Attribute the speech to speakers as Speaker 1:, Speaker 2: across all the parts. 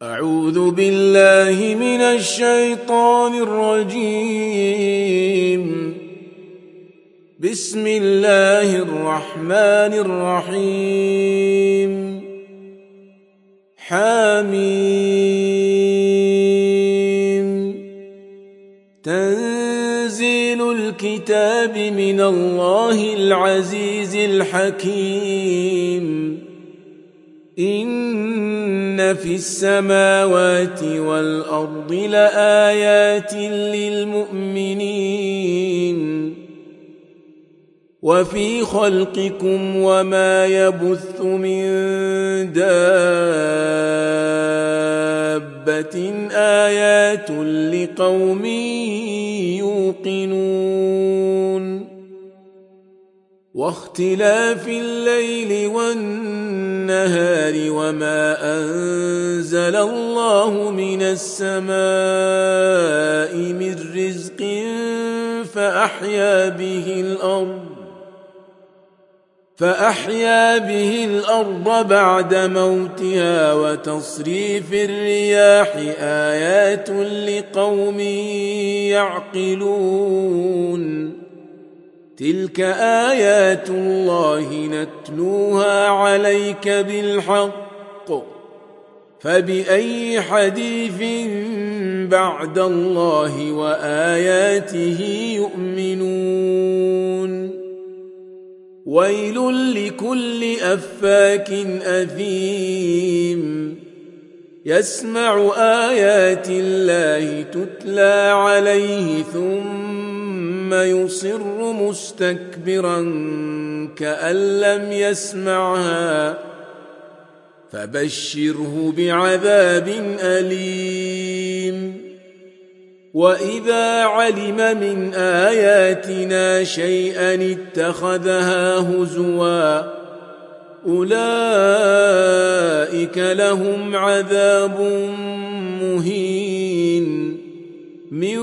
Speaker 1: أعوذ بالله من الشيطان الرجيم. بسم الله الرحمن الرحيم. حميم. تنزيل الكتاب من الله العزيز الحكيم. إن في السماوات والأرض لآيات للمؤمنين وفي خلقكم وما يبث من دابة آيات لقوم يوقنون. واختلاف الليل والنهار وما أنزل الله من السماء من رزق فأحيا به الأرض بعد موتها وتصريف الرياح آيات لقوم يعقلون. تلك آيات الله نتلوها عليك بالحق فبأي حديث بعد الله وآياته يؤمنون. ويل لكل أفاك أثيم يسمع آيات الله تتلى عليه ثم يصر مستكبرا كأن لم يسمعها فبشره بعذاب أليم. وإذا علم من آياتنا شيئا اتخذها هزوا أولئك لهم عذاب مهين من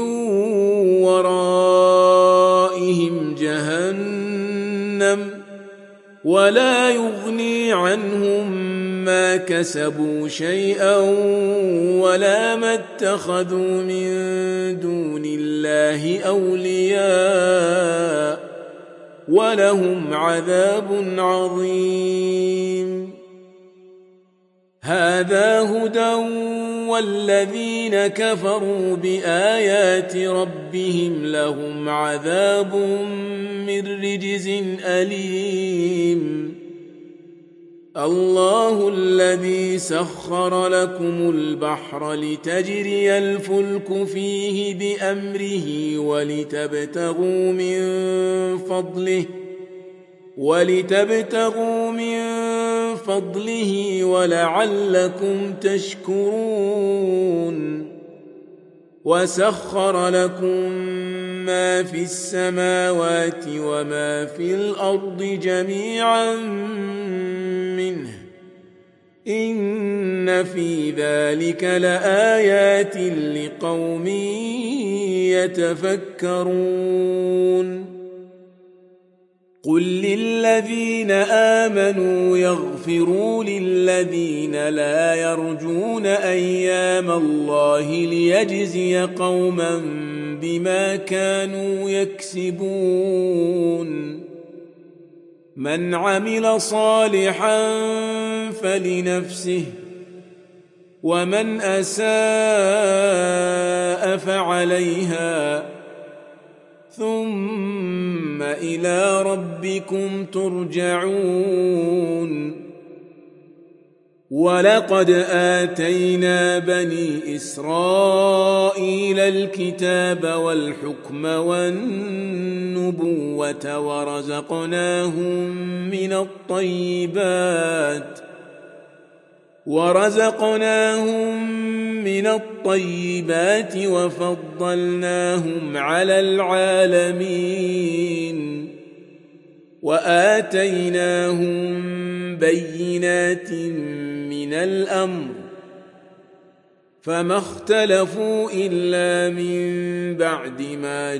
Speaker 1: ورائهم جهنم ولا يغني عنهم ما كسبوا شيئا ولا ما اتخذوا من دون الله أولياء ولهم عذاب عظيم. هذا هدى والذين كفروا بآيات ربهم لهم عذاب من رجز أليم. الله الذي سخر لكم البحر لتجري الفلك فيه بأمره ولتبتغوا من فضله ولعلكم تشكرون. وسخر لكم ما في السماوات وما في الأرض جميعا منه إن في ذلك لآيات لقوم يتفكرون. قل للذين آمنوا يغفروا للذين لا يرجون أيام الله ليجزي قوما بما كانوا يكسبون. من عمل صالحا فلنفسه ومن أساء فعليها ثم إلى ربكم ترجعون. ولقد آتينا بني إسرائيل الكتاب والحكم والنبوة ورزقناهم من الطيبات وفضلناهم على العالمين وآتيناهم بينات من الأمر فما اختلفوا إلا من بعد ما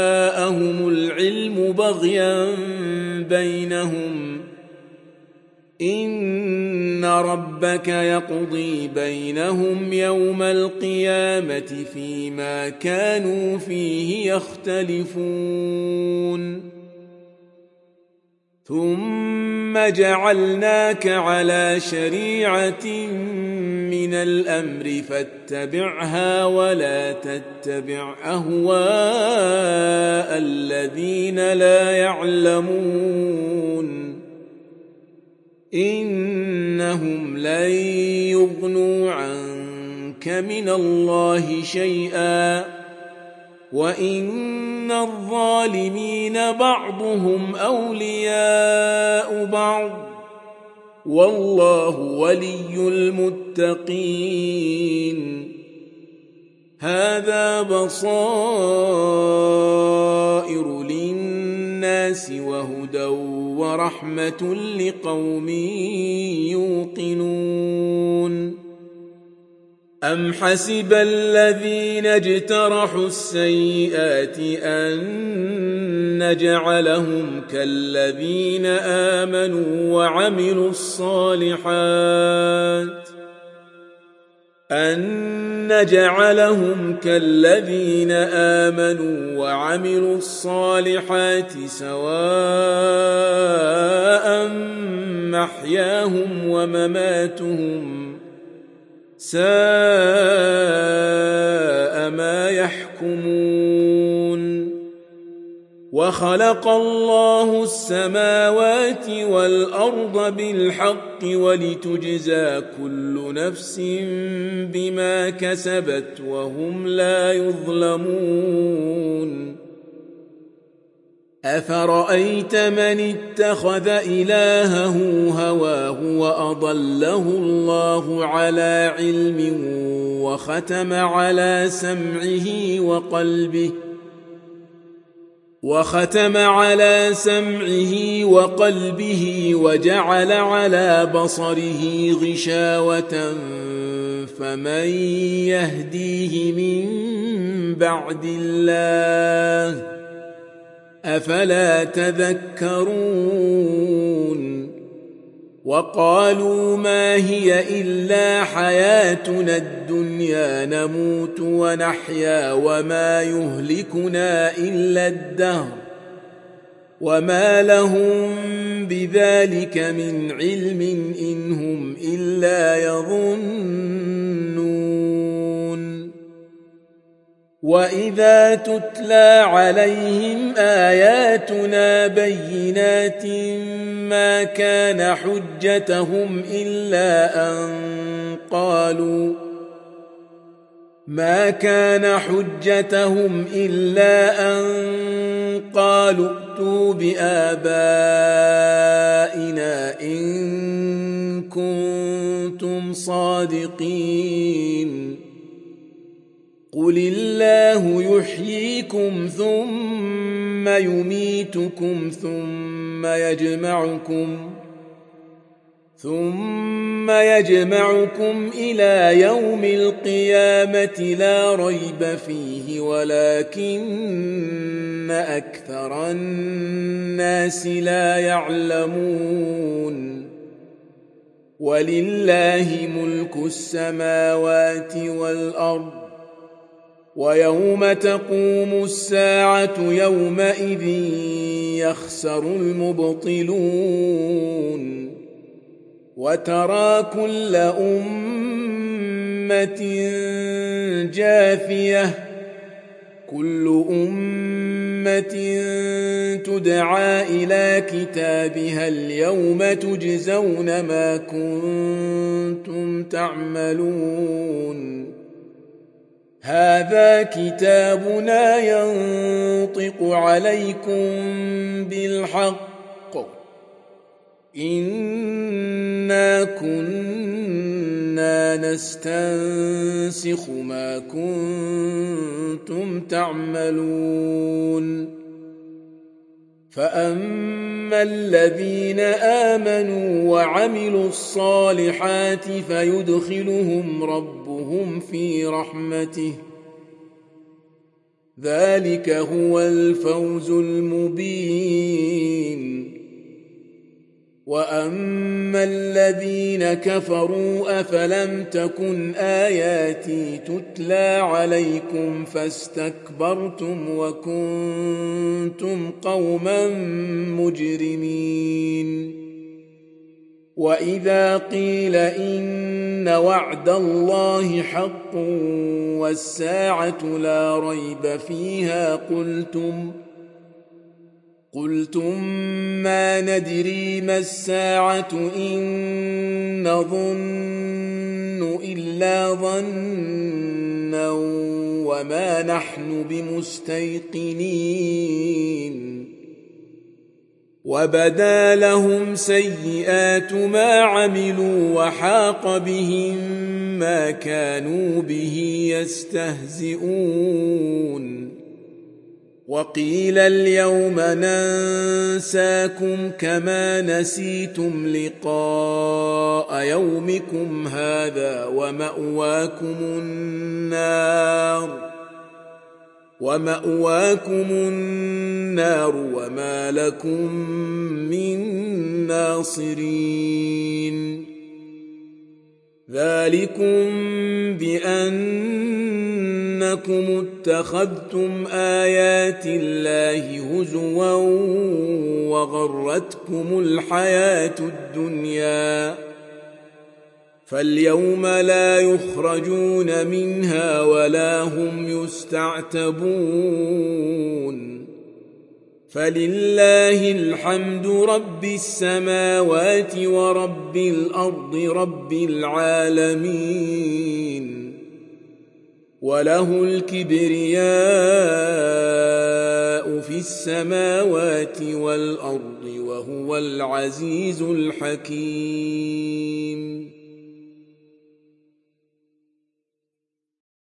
Speaker 1: جاءهم العلم بغيا بينهم إن ربك يقضي بينهم يوم القيامة فيما كانوا فيه يختلفون ثم جعلناك على شريعة من الأمر فاتبعها ولا تتبع أهواء الذين لا يعلمون إنهم لن يغنوا عنك من الله شيئا وإن الظالمين بعضهم أولياء بعض والله ولي المتقين هذا بصائر للناس وهدى ورحمة لقوم يوقنون أم حسب الذين اجترحوا السيئات أن نجعلهم كالذين آمنوا وعملوا الصالحات سواء محياهم ومماتهم ساء ما يحكمون وخلق الله السماوات والأرض بالحق ولتجزى كل نفس بما كسبت وهم لا يظلمون أفرأيت من اتخذ إلهه هواه وأضله الله على علم وختم على سمعه وقلبه وجعل على بصره غشاوة فمن يهديه من بعد الله أفلا تذكرون وقالوا ما هي إلا حياتنا الدنيا نموت ونحيا وما يهلكنا إلا الدهر وما لهم بذلك من علم إن هم إلا يظنون وإذا تتلى عليهم آياتنا بينات ما كان حجتهم إلا أن قالوا ائتوا بآبائنا إن كنتم صادقين قل الله يحييكم ثم يميتكم ثم يجمعكم إلى يوم القيامة لا ريب فيه ولكن أكثر الناس لا يعلمون ولله ملك السماوات والأرض ويوم تقوم الساعة يومئذ يخسر المبطلون وترى كل أمة جاثية كل أمة تدعى إلى كتابها اليوم تجزون ما كنتم تعملون هذا كتابنا ينطق عليكم بالحق إنا كنا نستنسخ ما كنتم تعملون فأما الذين آمنوا وعملوا الصالحات فيدخلهم ربهم في رحمته ذلك هو الفوز المبين وأما الذين كفروا أفلم تكن آياتي تتلى عليكم فاستكبرتم وكنتم قوما مجرمين وإذا قيل إن وعد الله حق والساعة لا ريب فيها قلتم ما ندري ما الساعة إن نظن إلا ظنا وما نحن بمستيقنين وبدا لهم سيئات ما عملوا وحاق بهم ما كانوا به يستهزئون وقيل اليوم ننساكم كما نسيتم لقاء يومكم هذا ومأواكم النار وما لكم من ناصرين ذلكم بأنكم اتخذتم آيات الله هزوا وغرتكم الحياة الدنيا فاليوم لا يخرجون منها ولا هم يستعتبون فلله الحمد رب السماوات ورب الأرض رب العالمين وله الكبرياء في السماوات والأرض وهو العزيز الحكيم